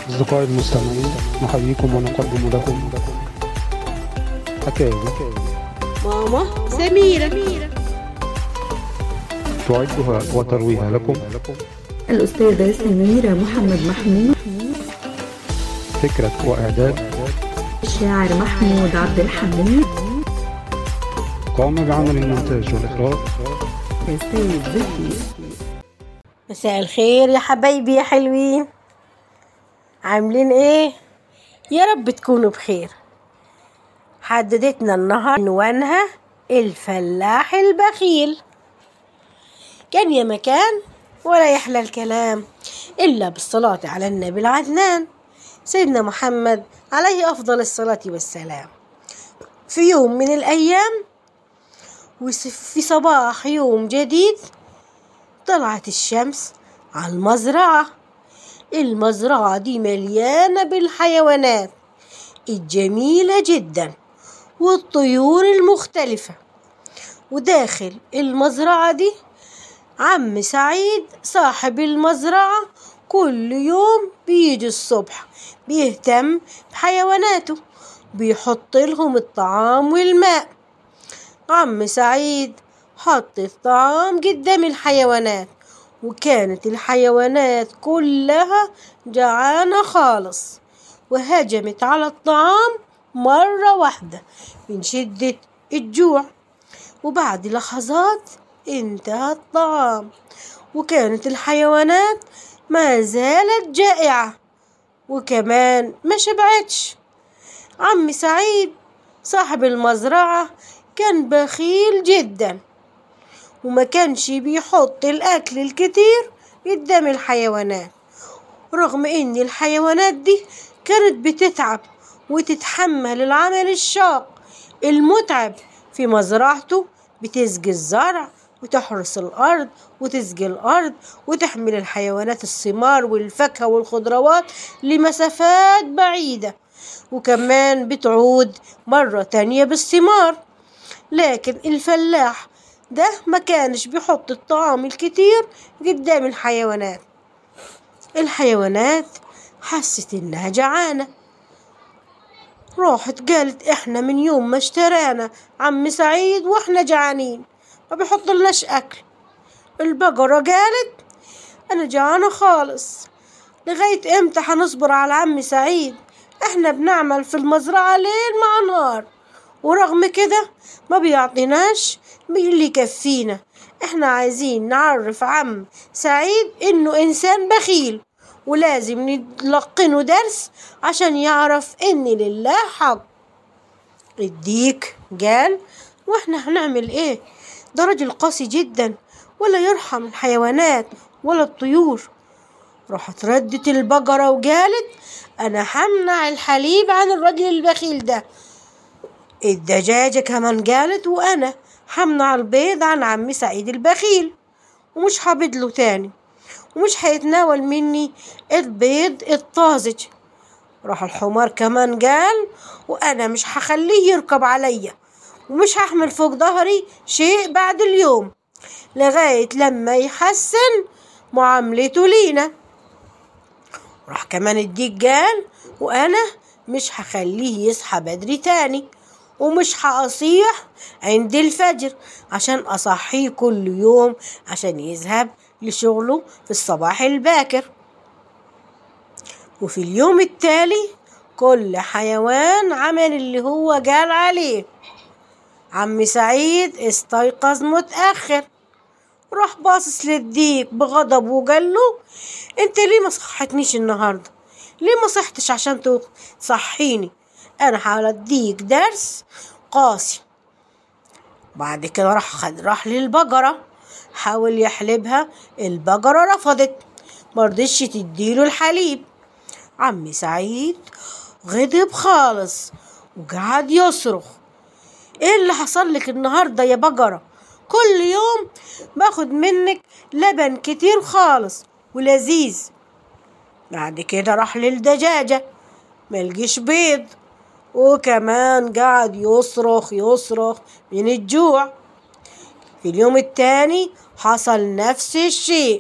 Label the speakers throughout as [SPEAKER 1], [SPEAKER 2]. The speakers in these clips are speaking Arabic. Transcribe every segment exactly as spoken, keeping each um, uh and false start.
[SPEAKER 1] أصدقائي المستمعين، نحييكم ونقدم لكم حكاوي
[SPEAKER 2] ماما سميرة
[SPEAKER 1] تعدها وترويها لكم
[SPEAKER 3] الأستاذة سميرة محمد محمود.
[SPEAKER 1] فكرة وإعداد
[SPEAKER 3] الشاعر محمود عبد الحميد.
[SPEAKER 1] قام بعمل المونتاج والإخراج
[SPEAKER 3] سيد زكي.
[SPEAKER 2] مساء الخير يا حبايبي يا حلوين، عاملين ايه؟ يا رب تكونوا بخير. حددتنا النهار عنوانها الفلاح البخيل. كان يا مكان ولا يحلى الكلام إلا بالصلاة على النبي العدنان سيدنا محمد عليه أفضل الصلاة والسلام. في يوم من الأيام وفي صباح يوم جديد طلعت الشمس على المزرعة. المزرعة دي مليانة بالحيوانات الجميلة جدا والطيور المختلفة. وداخل المزرعة دي عم سعيد صاحب المزرعة كل يوم بيجي الصبح بيهتم بحيواناته، بيحط لهم الطعام والماء. عم سعيد حط الطعام قدام الحيوانات، وكانت الحيوانات كلها جعانة خالص وهجمت على الطعام مرة واحدة من شدة الجوع. وبعد لحظات انتهى الطعام، وكانت الحيوانات ما زالت جائعة وكمان ما شبعتش. عم سعيد صاحب المزرعة كان بخيل جدا وما كانش بيحط الأكل الكتير قدام الحيوانات، رغم إن الحيوانات دي كانت بتتعب وتتحمل العمل الشاق المتعب في مزرعته، بتسقي الزرع وتحرس الأرض وتسقي الأرض وتحمل الحيوانات الثمار والفاكهة والخضروات لمسافات بعيدة، وكمان بتعود مرة تانية بالثمار. لكن الفلاح ده ما كانش بيحط الطعام الكتير قدام الحيوانات. الحيوانات حست إنها جعانة، راحت قالت إحنا من يوم ما اشترانا عم سعيد وإحنا جعانين ما بيحط لناش أكل. البقرة قالت أنا جعانة خالص، لغاية إمتى هنصبر على عم سعيد؟ إحنا بنعمل في المزرعة ليل مع نهار ورغم كده ما بيعطيناش اللي يكفينا. إحنا عايزين نعرف عم سعيد إنه إنسان بخيل ولازم نلقنه درس عشان يعرف إن لله حق. الديك قال وإحنا هنعمل إيه؟ ده راجل قاسي جدا ولا يرحم الحيوانات ولا الطيور. راحت ردت البقرة وقالت أنا همنع الحليب عن الرجل البخيل ده. الدجاجة كمان قالت وأنا همنع البيض عن عم سعيد البخيل ومش هبيضله تاني ومش هيتناول مني البيض الطازج. راح الحمار كمان قال وأنا مش هخليه يركب عليا ومش هحمل فوق ظهري شيء بعد اليوم لغاية لما يحسن معاملته لينا. راح كمان الديك قال وأنا مش هخليه يصحى بدري تاني ومش هأصيح عند الفجر عشان أصحيه كل يوم عشان يذهب لشغله في الصباح الباكر. وفي اليوم التالي كل حيوان عمل اللي هو قال عليه. عم سعيد استيقظ متأخر، راح باصص للديك بغضب وقال له انت ليه ما صحتنيش النهارده؟ ليه ما صحتش عشان تصحيني؟ انا هديك درس قاسي. بعد كده راح خد راح للبقرة حاول يحلبها، البقرة رفضت مرضتش تديله الحليب. عم سعيد غضب خالص وقعد يصرخ ايه اللي حصل لك النهارده يا بقرة؟ كل يوم باخد منك لبن كتير خالص ولذيذ. بعد كده راح للدجاجة ملقيش بيض وكمان قعد يصرخ يصرخ من الجوع. في اليوم التاني حصل نفس الشيء،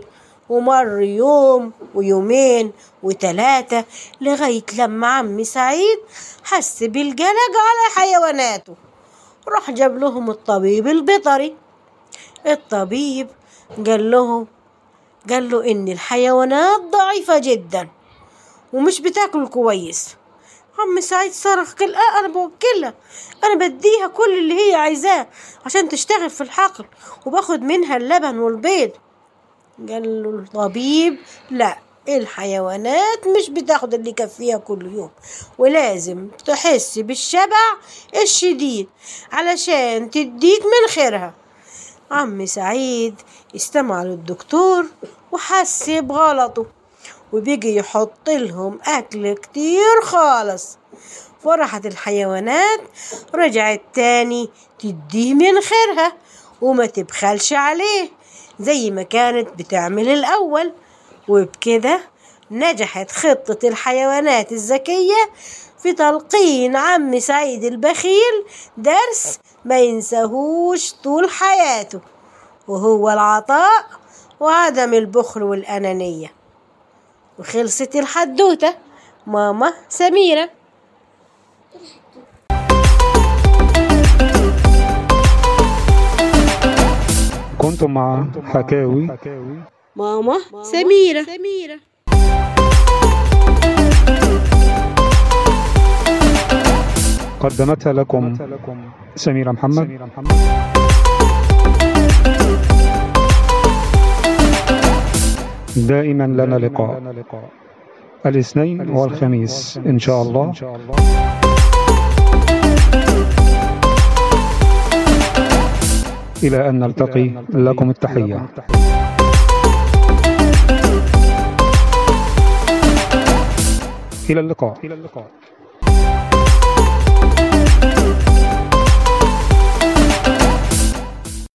[SPEAKER 2] ومر يوم ويومين وتلاتة لغاية لما عم سعيد حس بالقلق على حيواناته. راح جاب لهم الطبيب البيطري. الطبيب قال له قال له إن الحيوانات ضعيفة جدا ومش بتاكل كويس. عم سعيد صرخ قال اه انا بوكلها، انا بديها كل اللي هي عايزاه عشان تشتغل في الحقل وباخد منها اللبن والبيض. قال له الطبيب لا، الحيوانات مش بتاخد اللي يكفيها كل يوم، ولازم تحس بالشبع الشديد علشان تديك من خيرها. عم سعيد استمع للدكتور وحس بغلطه وبيجي يحط لهم أكل كتير خالص. فرحت الحيوانات رجعت تاني تديه من خيرها وما تبخلش عليه زي ما كانت بتعمل الأول. وبكده نجحت خطة الحيوانات الذكية في تلقين عم سعيد البخيل درس ما ينساهوش طول حياته، وهو العطاء وعدم البخل والأنانية. وخلصت الحدوتة. ماما سميرة.
[SPEAKER 1] كنتم مع حكاوي
[SPEAKER 2] ماما سميرة.
[SPEAKER 1] قدمتها لكم سميرة محمد. دائما لنا لقاء الاثنين والخميس إن شاء الله. إلى أن نلتقي، لكم التحية. إلى اللقاء.